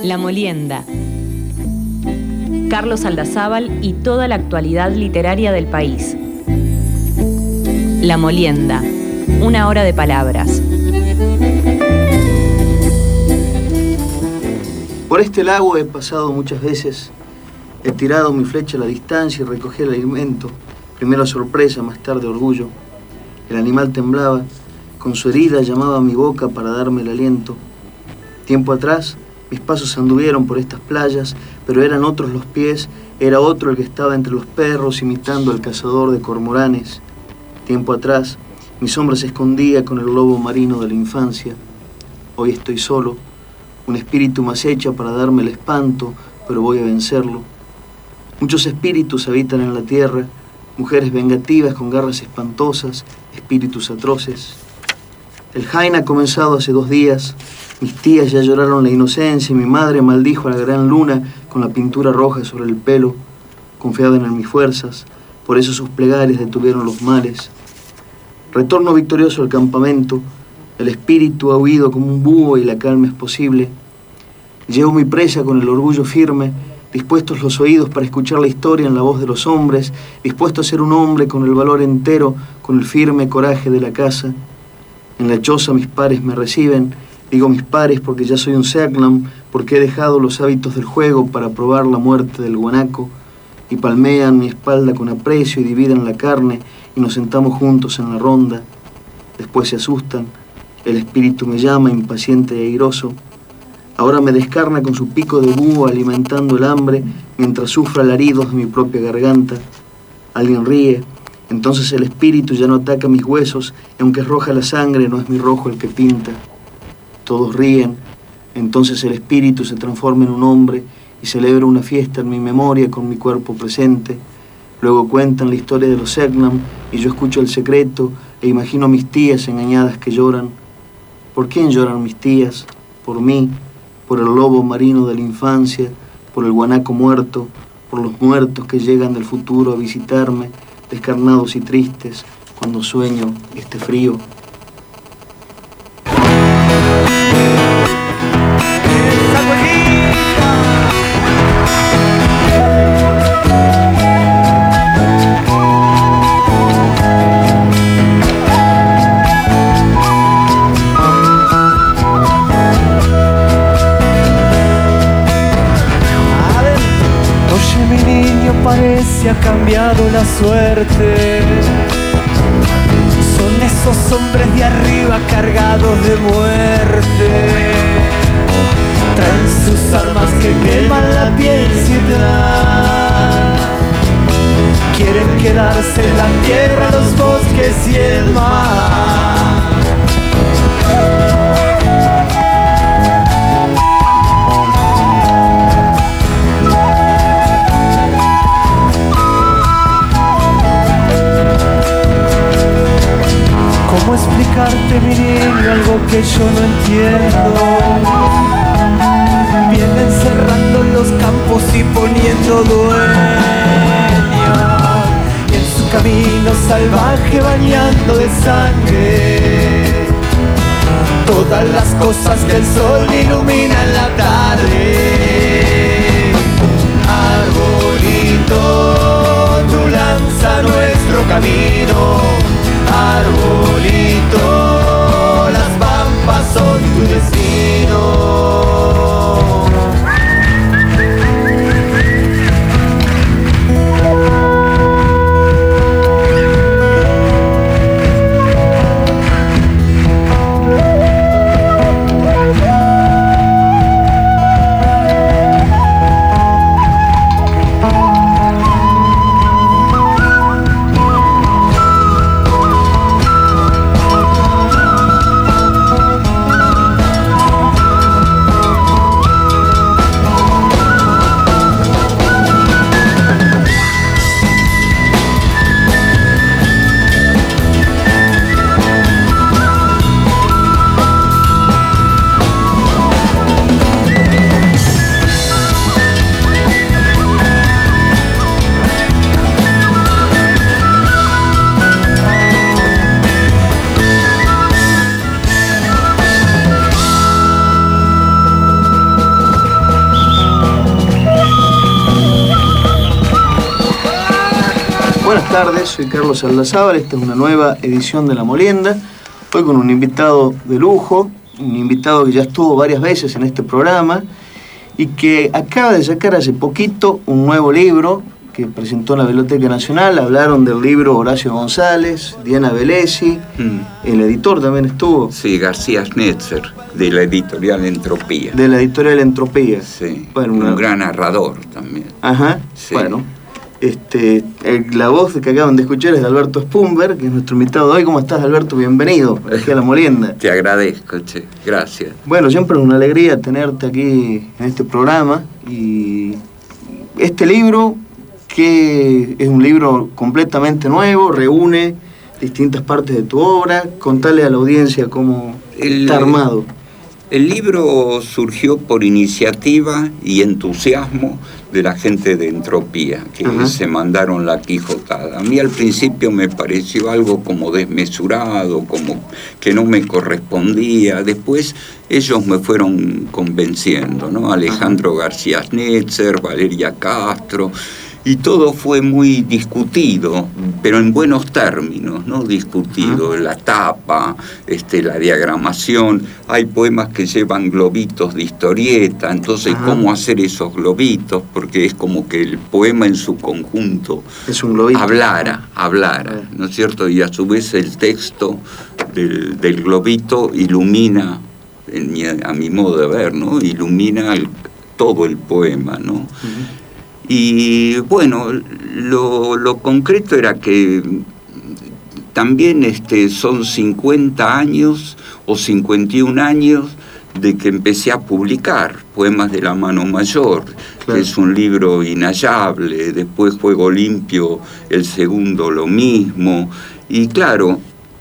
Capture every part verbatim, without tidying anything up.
La Molienda. Carlos Aldazábal y toda la actualidad literaria del país. La Molienda. Una hora de palabras. Por este lago he pasado muchas veces. He tirado mi flecha a la distancia y recogí el alimento. Primero sorpresa, más tarde orgullo. El animal temblaba. Con su herida llamaba a mi boca para darme el aliento. Tiempo atrás, mis pasos anduvieron por estas playas, pero eran otros los pies, era otro el que estaba entre los perros imitando al cazador de cormoranes. Tiempo atrás, mi sombra se escondía con el lobo marino de la infancia. Hoy estoy solo, un espíritu me acecha para darme el espanto, pero voy a vencerlo. Muchos espíritus habitan en la tierra, mujeres vengativas con garras espantosas, espíritus atroces. El Jaina ha comenzado hace dos días. Mis tías ya lloraron la inocencia y mi madre maldijo a la gran luna con la pintura roja sobre el pelo. Confiaban en mis fuerzas, por eso sus plegarias detuvieron los males. Retorno victorioso al campamento. El espíritu ha huido como un búho y la calma es posible. Llevo mi presa con el orgullo firme, dispuestos los oídos para escuchar la historia en la voz de los hombres, dispuesto a ser un hombre con el valor entero, con el firme coraje de la casa. En la choza mis pares me reciben, digo mis pares porque ya soy un Seaglam, porque he dejado los hábitos del juego para probar la muerte del guanaco, y palmean mi espalda con aprecio y dividen la carne, y nos sentamos juntos en la ronda. Después se asustan, el espíritu me llama impaciente e airoso. Ahora me descarna con su pico de búho alimentando el hambre, mientras sufro alaridos de mi propia garganta. Alguien ríe. Entonces el espíritu ya no ataca mis huesos, y aunque es roja la sangre, no es mi rojo el que pinta. Todos ríen, entonces el espíritu se transforma en un hombre y celebra una fiesta en mi memoria con mi cuerpo presente. Luego cuentan la historia de los Seaglam y yo escucho el secreto e imagino a mis tías engañadas que lloran. ¿Por quién lloran mis tías? Por mí, por el lobo marino de la infancia, por el guanaco muerto, por los muertos que llegan del futuro a visitarme, descarnados y tristes, cuando sueño este frío. Parece ha cambiado la suerte. Son esos hombres de arriba cargados de muerte. Traen sus armas que queman la piel sin dar. Quieren quedarse en la tierra, los bosques y el mar. ¿Cómo explicarte, mi niño, algo que yo no entiendo? Vienen cerrando los campos y poniendo dueño, y en su camino salvaje bañando de sangre todas las cosas que el sol ilumina en la tarde. Arbolito, tú lanza nuestro camino. Arbolito, las pampas son tu destino. tardes, soy Carlos Saldazábal, esta es una nueva edición de La Molienda, hoy con un invitado de lujo, un invitado que ya estuvo varias veces en este programa y que acaba de sacar hace poquito un nuevo libro que presentó en la Biblioteca Nacional. Hablaron del libro Horacio González, Diana Velesi, mm. el editor también estuvo. Sí, García Schnetzer, de la editorial Entropía. De la editorial Entropía. Sí, bueno, un una... gran narrador también. Ajá, sí. Bueno. Este, el, la voz que acaban de escuchar es de Alberto Spumber, que es nuestro invitado de hoy. ¿Cómo estás, Alberto? Bienvenido aquí a La Molienda. Te agradezco, che. Gracias. Bueno, siempre es una alegría tenerte aquí en este programa. Y este libro, que es un libro completamente nuevo, reúne distintas partes de tu obra. Contale a la audiencia cómo el, está armado. El libro surgió por iniciativa y entusiasmo de la gente de Entropía, que Ajá. se mandaron la quijotada. A mí al principio me pareció algo como desmesurado, como que no me correspondía. Después ellos me fueron convenciendo, ¿no? Alejandro Ajá. García Schnetzer, Valeria Castro, y todo fue muy discutido, pero en buenos términos, ¿no? Discutido, la tapa, este, la diagramación. Hay poemas que llevan globitos de historieta, entonces Ajá. ¿cómo hacer esos globitos? Porque es como que el poema en su conjunto es un globito. hablara, hablara, ¿no es cierto? Y a su vez el texto del, del globito ilumina, en mi, a mi modo de ver, ¿no? Ilumina el, todo el poema, ¿no? Uh-huh. Y bueno, lo, lo concreto era que también este, son cincuenta años o cincuenta y un años de que empecé a publicar Poemas de la Mano Mayor, claro. que es un libro inhallable. Después Juego Limpio, el segundo lo mismo. Y claro,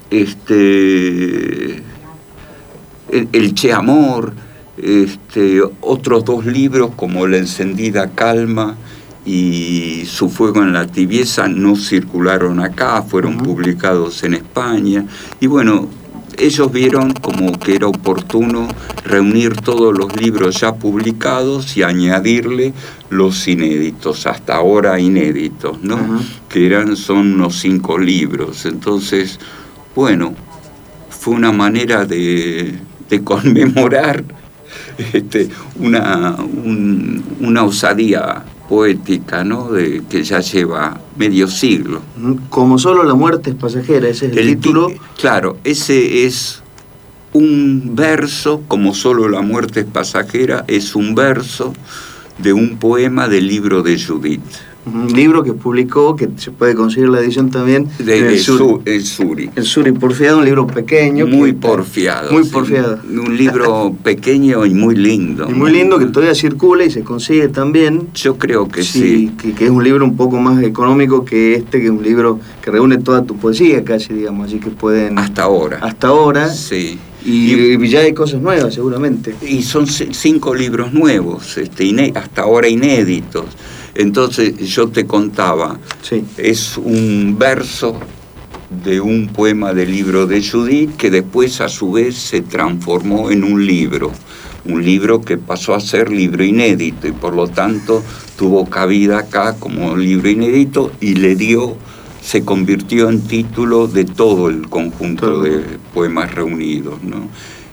este, el, el Che Amor, este, otros dos libros como La Encendida Calma y Su Fuego en la Tibieza no circularon acá, fueron uh-huh. publicados en España. Y bueno, ellos vieron como que era oportuno reunir todos los libros ya publicados y añadirle los inéditos, hasta ahora inéditos, ¿no? Uh-huh. Que eran, son unos cinco libros. Entonces, bueno, fue una manera de, de conmemorar este, una, un, una osadía poética, ¿no? De, que ya lleva medio siglo. Como solo la muerte es pasajera, ese es el, el título. Ti, claro, ese es un verso, como solo la muerte es pasajera, es un verso de un poema del libro de Judith. Un libro que publicó, que se puede conseguir la edición también de, en el, el, Sur, el Suri. El Suri porfiado, un libro pequeño. Muy porfiado. Muy sí, porfiado. Un libro pequeño y muy lindo. Y muy lindo, que todavía circula y se consigue también. Yo creo que sí. sí. Que, que es un libro un poco más económico que este, que es un libro que reúne toda tu poesía casi, digamos, así que pueden... Hasta ahora. Hasta ahora. Sí. Y, y ya hay cosas nuevas, seguramente. Y son cinco libros nuevos, este, iné, hasta ahora inéditos. Entonces yo te contaba, sí. es un verso de un poema del libro de Judith que después a su vez se transformó en un libro, un libro que pasó a ser libro inédito y por lo tanto tuvo cabida acá como libro inédito y le dio, se convirtió en título de todo el conjunto todo. de poemas reunidos, ¿no?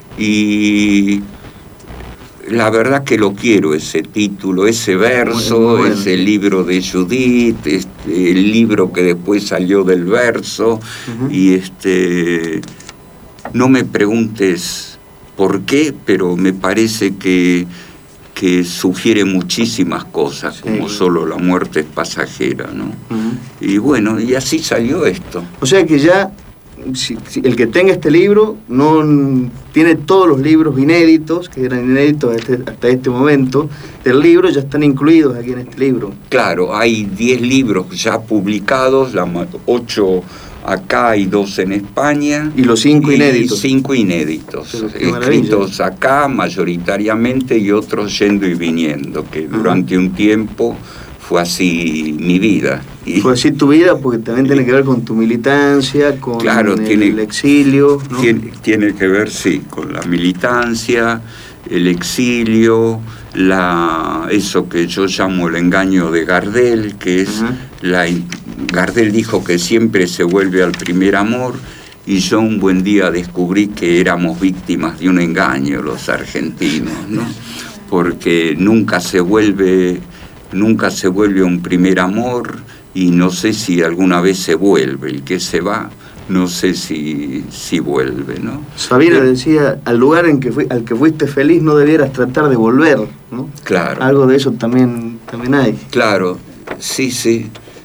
Y la verdad que lo quiero, ese título, ese verso, bueno, bueno. ese libro de Judith, este, el libro que después salió del verso, uh-huh. y este, no me preguntes por qué, pero me parece que, que sugiere muchísimas cosas, sí. como solo la muerte es pasajera, ¿no? Uh-huh. Y bueno, y así salió esto. O sea que ya... Si, si el que tenga este libro no tiene todos los libros inéditos, que eran inéditos hasta este, hasta este momento del libro, ya están incluidos aquí en este libro. Claro, hay diez libros ya publicados, ocho acá y dos en España. Y los cinco y inéditos. Cinco inéditos, escritos acá mayoritariamente y otros yendo y viniendo, que Ajá. durante un tiempo fue así mi vida. Y fue así tu vida porque también tiene que ver con tu militancia, con claro, el, tiene, el exilio, ¿no? Tiene, tiene que ver, sí, con la militancia, el exilio, la, eso que yo llamo el engaño de Gardel, que es Ajá. la, Gardel dijo que siempre se vuelve al primer amor, y yo un buen día descubrí que éramos víctimas de un engaño los argentinos, ¿no? Porque nunca se vuelve, nunca se vuelve un primer amor, y no sé si alguna vez se vuelve. El que se va, no sé si, si vuelve, ¿no? Sabina eh, decía, al lugar en que fui, al que fuiste feliz no debieras tratar de volver, ¿no? Claro. Algo de eso también, también hay. Claro, sí, sí.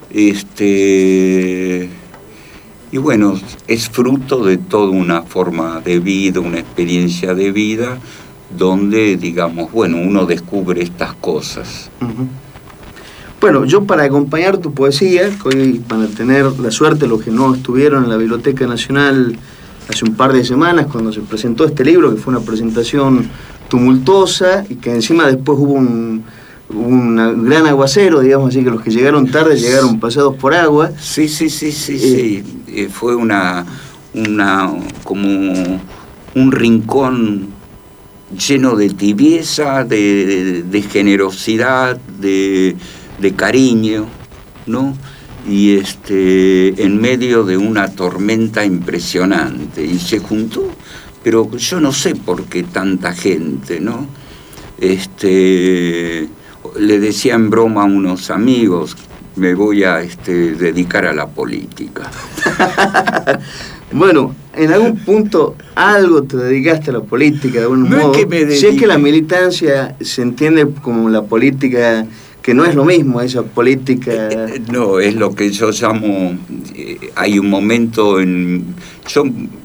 Este... Y bueno, es fruto de toda una forma de vida, una experiencia de vida, donde, digamos, bueno, uno descubre estas cosas. Uh-huh. Bueno, yo para acompañar tu poesía, que hoy van a tener la suerte los que no estuvieron en la Biblioteca Nacional hace un par de semanas cuando se presentó este libro, que fue una presentación tumultuosa y que encima después hubo un, un gran aguacero, digamos así, que los que llegaron tarde llegaron pasados por agua. Sí, sí, sí, sí, eh, sí. Eh, fue una, una, como un rincón lleno de tibieza, de, de, de generosidad, de... de cariño, ¿no? Y este, en medio de una tormenta impresionante, y se juntó, pero yo no sé por qué tanta gente, ¿no? Este, le decía en broma a unos amigos, me voy a este, dedicar a la política. Bueno, en algún punto algo te dedicaste a la política de algún no modo. Es que me dedique. Si es que la militancia se entiende como la política, que no es lo mismo esa política. Eh, no, es lo que yo llamo, eh, hay un momento en... Yo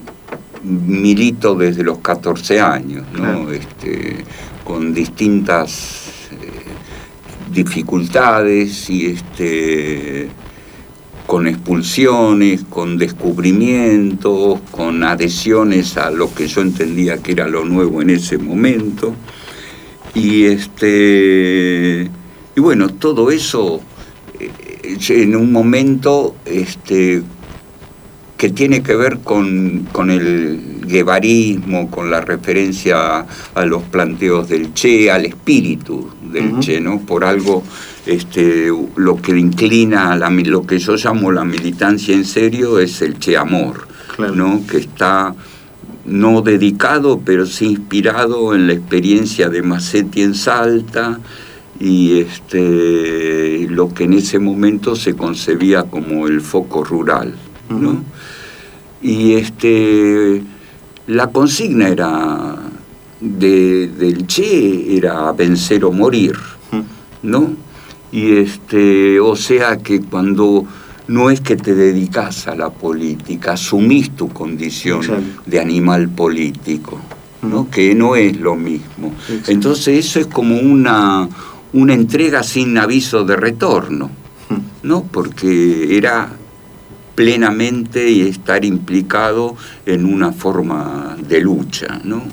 milito desde los catorce años, ¿no? Claro. Este, con distintas eh, dificultades y este... con expulsiones, con descubrimientos, con adhesiones a lo que yo entendía que era lo nuevo en ese momento. Y este y bueno, todo eso eh, en un momento este, que tiene que ver con, con el guevarismo, con la referencia a los planteos del Che, al espíritu del uh-huh. Che, ¿no? Por algo... Este, lo que inclina a la, lo que yo llamo la militancia en serio es el Che Amor, claro. ¿no? Que está no dedicado pero sí inspirado en la experiencia de Massetti en Salta y este, lo que en ese momento se concebía como el foco rural, ¿no? Uh-huh. Y este, la consigna era de, del Che era vencer o morir, uh-huh. ¿no? Y este, o sea que cuando no es que te dedicas a la política, asumís tu condición Exacto. de animal político, ¿no? Mm. Que no es lo mismo. Exacto. Entonces eso es como una, una entrega sin aviso de retorno, ¿no? Porque era plenamente estar implicado en una forma de lucha, ¿no?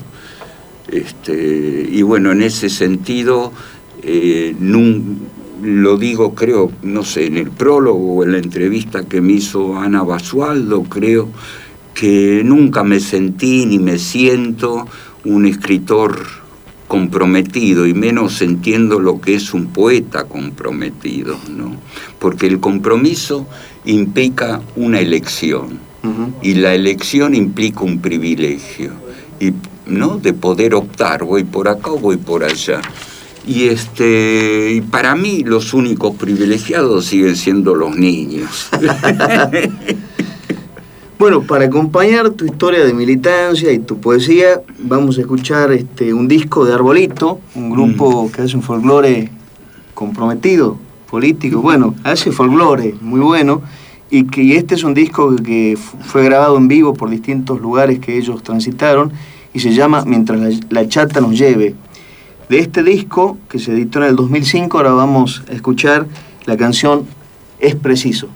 Este, y bueno, en ese sentido, eh, nunca... Lo digo, creo, no sé, en el prólogo o en la entrevista que me hizo Ana Basualdo, creo que nunca me sentí ni me siento un escritor comprometido, y menos entiendo lo que es un poeta comprometido, ¿no? Porque el compromiso implica una elección, uh-huh. y la elección implica un privilegio, y, ¿no? De poder optar, voy por acá o voy por allá. Y, este, y para mí los únicos privilegiados siguen siendo los niños. Bueno, para acompañar tu historia de militancia y tu poesía, vamos a escuchar este, un disco de Arbolito, un grupo mm. que hace un folclore comprometido, político. Bueno, hace folclore muy bueno, y que y este es un disco que fue grabado en vivo por distintos lugares que ellos transitaron, y se llama Mientras la, la chata nos lleve. De este disco, que se editó en el dos mil cinco, ahora vamos a escuchar la canción Es Preciso.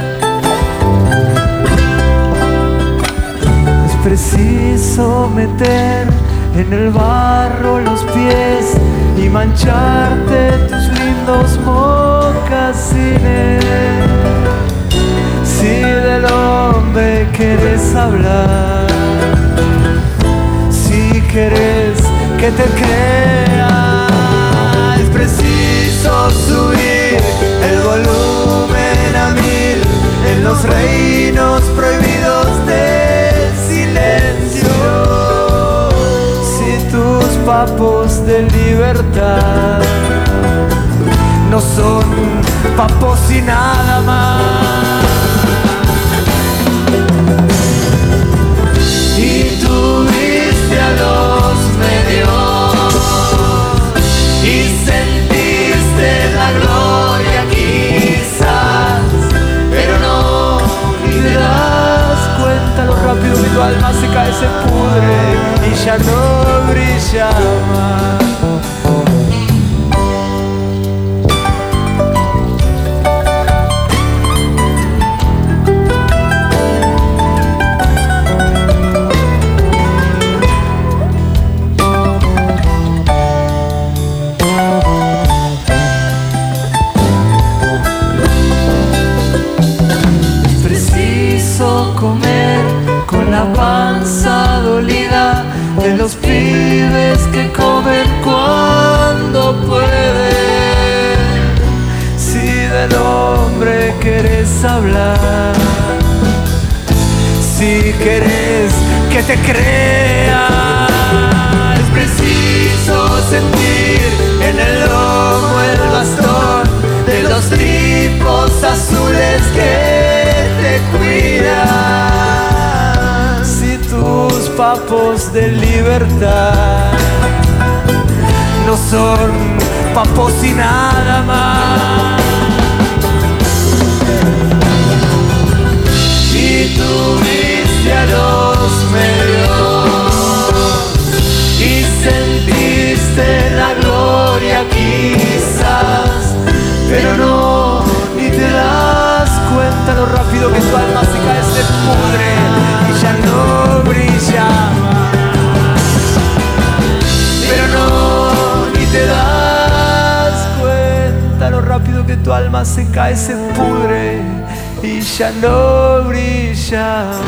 Meter mancharte tus lindos mocasines. Si del hombre quieres hablar, si quieres que te crea, es preciso subir el volumen a mil en los reinos prohibidos del silencio. Si tus papos de libertad no son papos y nada más, y tuviste a los medios y sentiste la gloria quizás, pero no, ni te das cuenta lo rápido que tu alma se cae, se pudre y ya no brilla más. Comer con la panza dolida de los pibes que comen cuando pueden. Si del hombre querés hablar, si querés que te crea, es preciso sentir en el lomo el bastón de los tipos azules que te cuidan. Si tus papos de libertad no son papos y nada más, y tuviste a los medios y sentiste la gloria quizás, pero no, ni te das cuenta lo rápido que tu alma se cae, se pudre y ya no brilla más. Pero no, ni te das cuenta lo rápido que tu alma se cae, se pudre y ya no brilla más.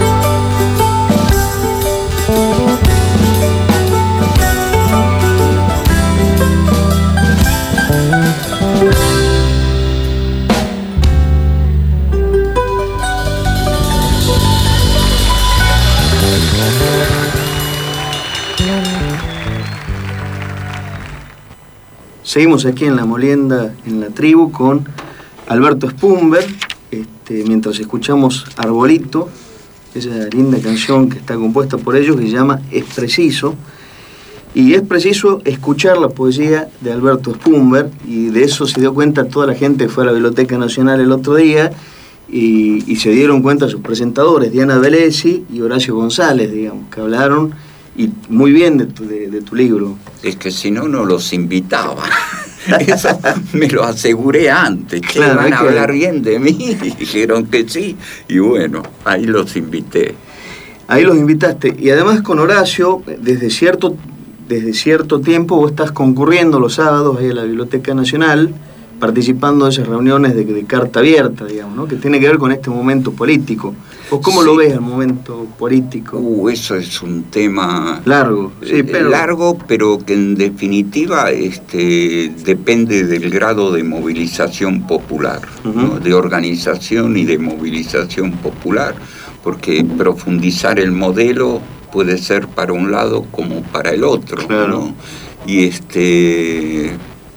Seguimos aquí en La Molienda, en la tribu, con Alberto Spumber, este, mientras escuchamos Arbolito, esa linda canción que está compuesta por ellos, que se llama Es Preciso. Y es preciso escuchar la poesía de Alberto Spumber, y de eso se dio cuenta toda la gente que fue a la Biblioteca Nacional el otro día, y, y se dieron cuenta sus presentadores, Diana Velesi y Horacio González, digamos, que hablaron y muy bien de tu, de, de tu libro. Es que si no, no los invitaba. Eso me lo aseguré antes, que claro, iban a que... hablar bien de mí, y dijeron que sí, y bueno, ahí los invité. Ahí los invitaste, y además con Horacio, desde cierto, desde cierto tiempo vos estás concurriendo los sábados ahí a la Biblioteca Nacional, participando de esas reuniones de, de carta abierta, digamos, ¿no? Que tiene que ver con este momento político. ¿Vos cómo sí. lo ves el momento político? Uh, eso es un tema largo, sí, pero... largo, pero que en definitiva este, depende del grado de movilización popular, uh-huh. ¿no? De organización y de movilización popular, porque profundizar el modelo puede ser para un lado como para el otro, claro. ¿no? Y este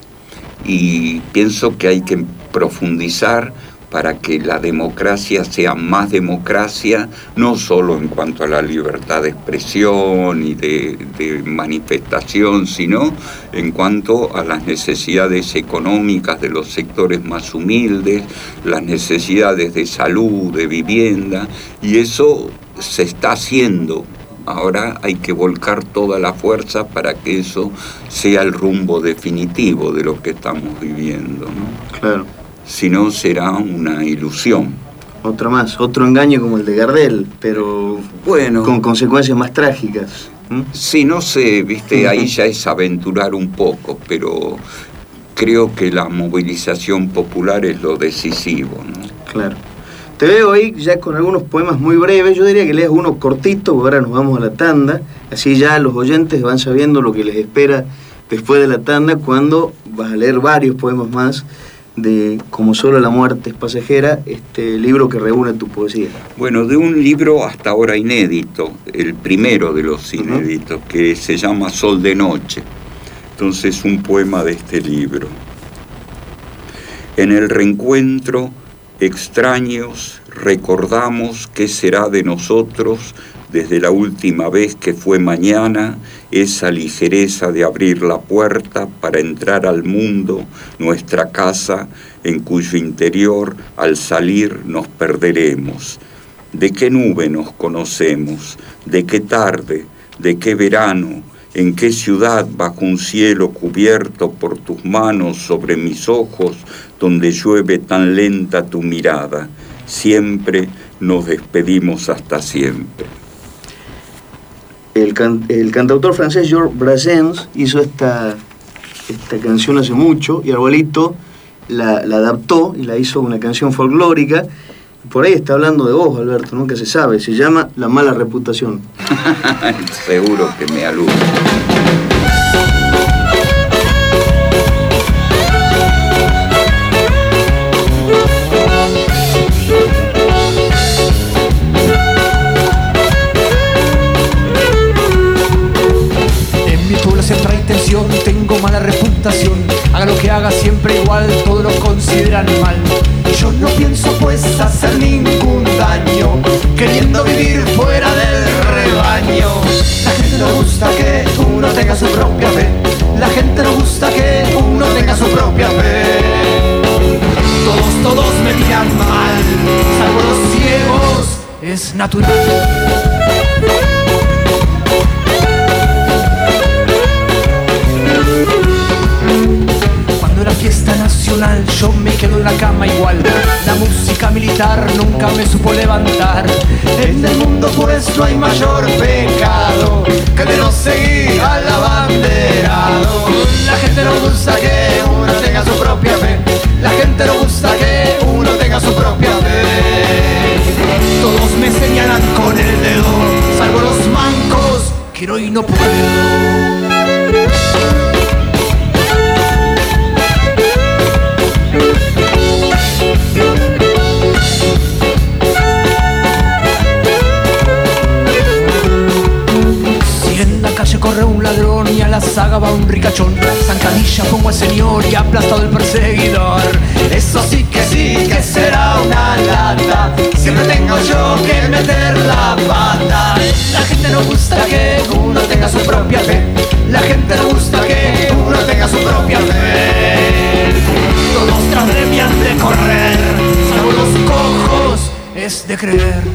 y pienso que hay que profundizar para que la democracia sea más democracia, no solo en cuanto a la libertad de expresión y de, de manifestación, sino en cuanto a las necesidades económicas de los sectores más humildes, las necesidades de salud, de vivienda, y eso se está haciendo. Ahora hay que volcar toda la fuerza para que eso sea el rumbo definitivo de lo que estamos viviendo, ¿no? Claro. Si no, será una ilusión. Otro más, otro engaño como el de Gardel, pero bueno, con consecuencias más trágicas. ¿Mm? Sí, no sé, viste, ahí ya es aventurar un poco, pero creo que la movilización popular es lo decisivo, ¿no? Claro. Te veo ahí ya con algunos poemas muy breves. Yo diría que leas uno cortito, porque ahora nos vamos a la tanda. Así ya los oyentes van sabiendo lo que les espera después de la tanda, cuando vas a leer varios poemas más de Como solo la muerte es pasajera, este libro que reúne tu poesía. Bueno, de un libro hasta ahora inédito, el primero de los inéditos, uh-huh. que se llama Sol de Noche. Entonces, un poema de este libro. En el reencuentro, extraños, recordamos qué será de nosotros desde la última vez que fue mañana, esa ligereza de abrir la puerta para entrar al mundo, nuestra casa, en cuyo interior al salir nos perderemos. ¿De qué nube nos conocemos? ¿De qué tarde? ¿De qué verano? ¿En qué ciudad bajo un cielo cubierto por tus manos sobre mis ojos, donde llueve tan lenta tu mirada? Siempre nos despedimos hasta siempre. El, can, el cantautor francés Georges Brassens hizo esta, esta canción hace mucho y Arbolito la, la adaptó y la hizo una canción folclórica. Por ahí está hablando de vos, Alberto, nunca se sabe. Se llama La mala reputación. Seguro que me alude. Siempre hay tensión, tengo mala reputación. Haga lo que haga siempre igual, todos lo consideran mal. Yo no pienso pues hacer ningún daño, queriendo vivir fuera del rebaño. La gente no gusta que uno tenga su propia fe. La gente no gusta que uno tenga su propia fe. Todos, todos me miran mal, salvo los ciegos, es natural. Cuando era fiesta nacional yo me quedo en la cama igual. La música militar nunca me supo levantar. En el mundo pues no hay mayor pecado que de no seguir al abanderado. La gente no gusta que uno tenga su propia fe. La gente no gusta que uno tenga su propia fe. Todos me señalan con el dedo, salvo los mancos, quiero y no puedo. Corre un ladrón y a la saga va un ricachón. Zancadilla pongo al señor y aplastado el perseguidor. Eso sí que sí que será una lata. Siempre tengo yo que meter la pata. La gente no gusta que uno tenga su propia fe. La gente no gusta que uno tenga su propia fe. Todos tras de mí han de correr, salvo los cojos es de creer.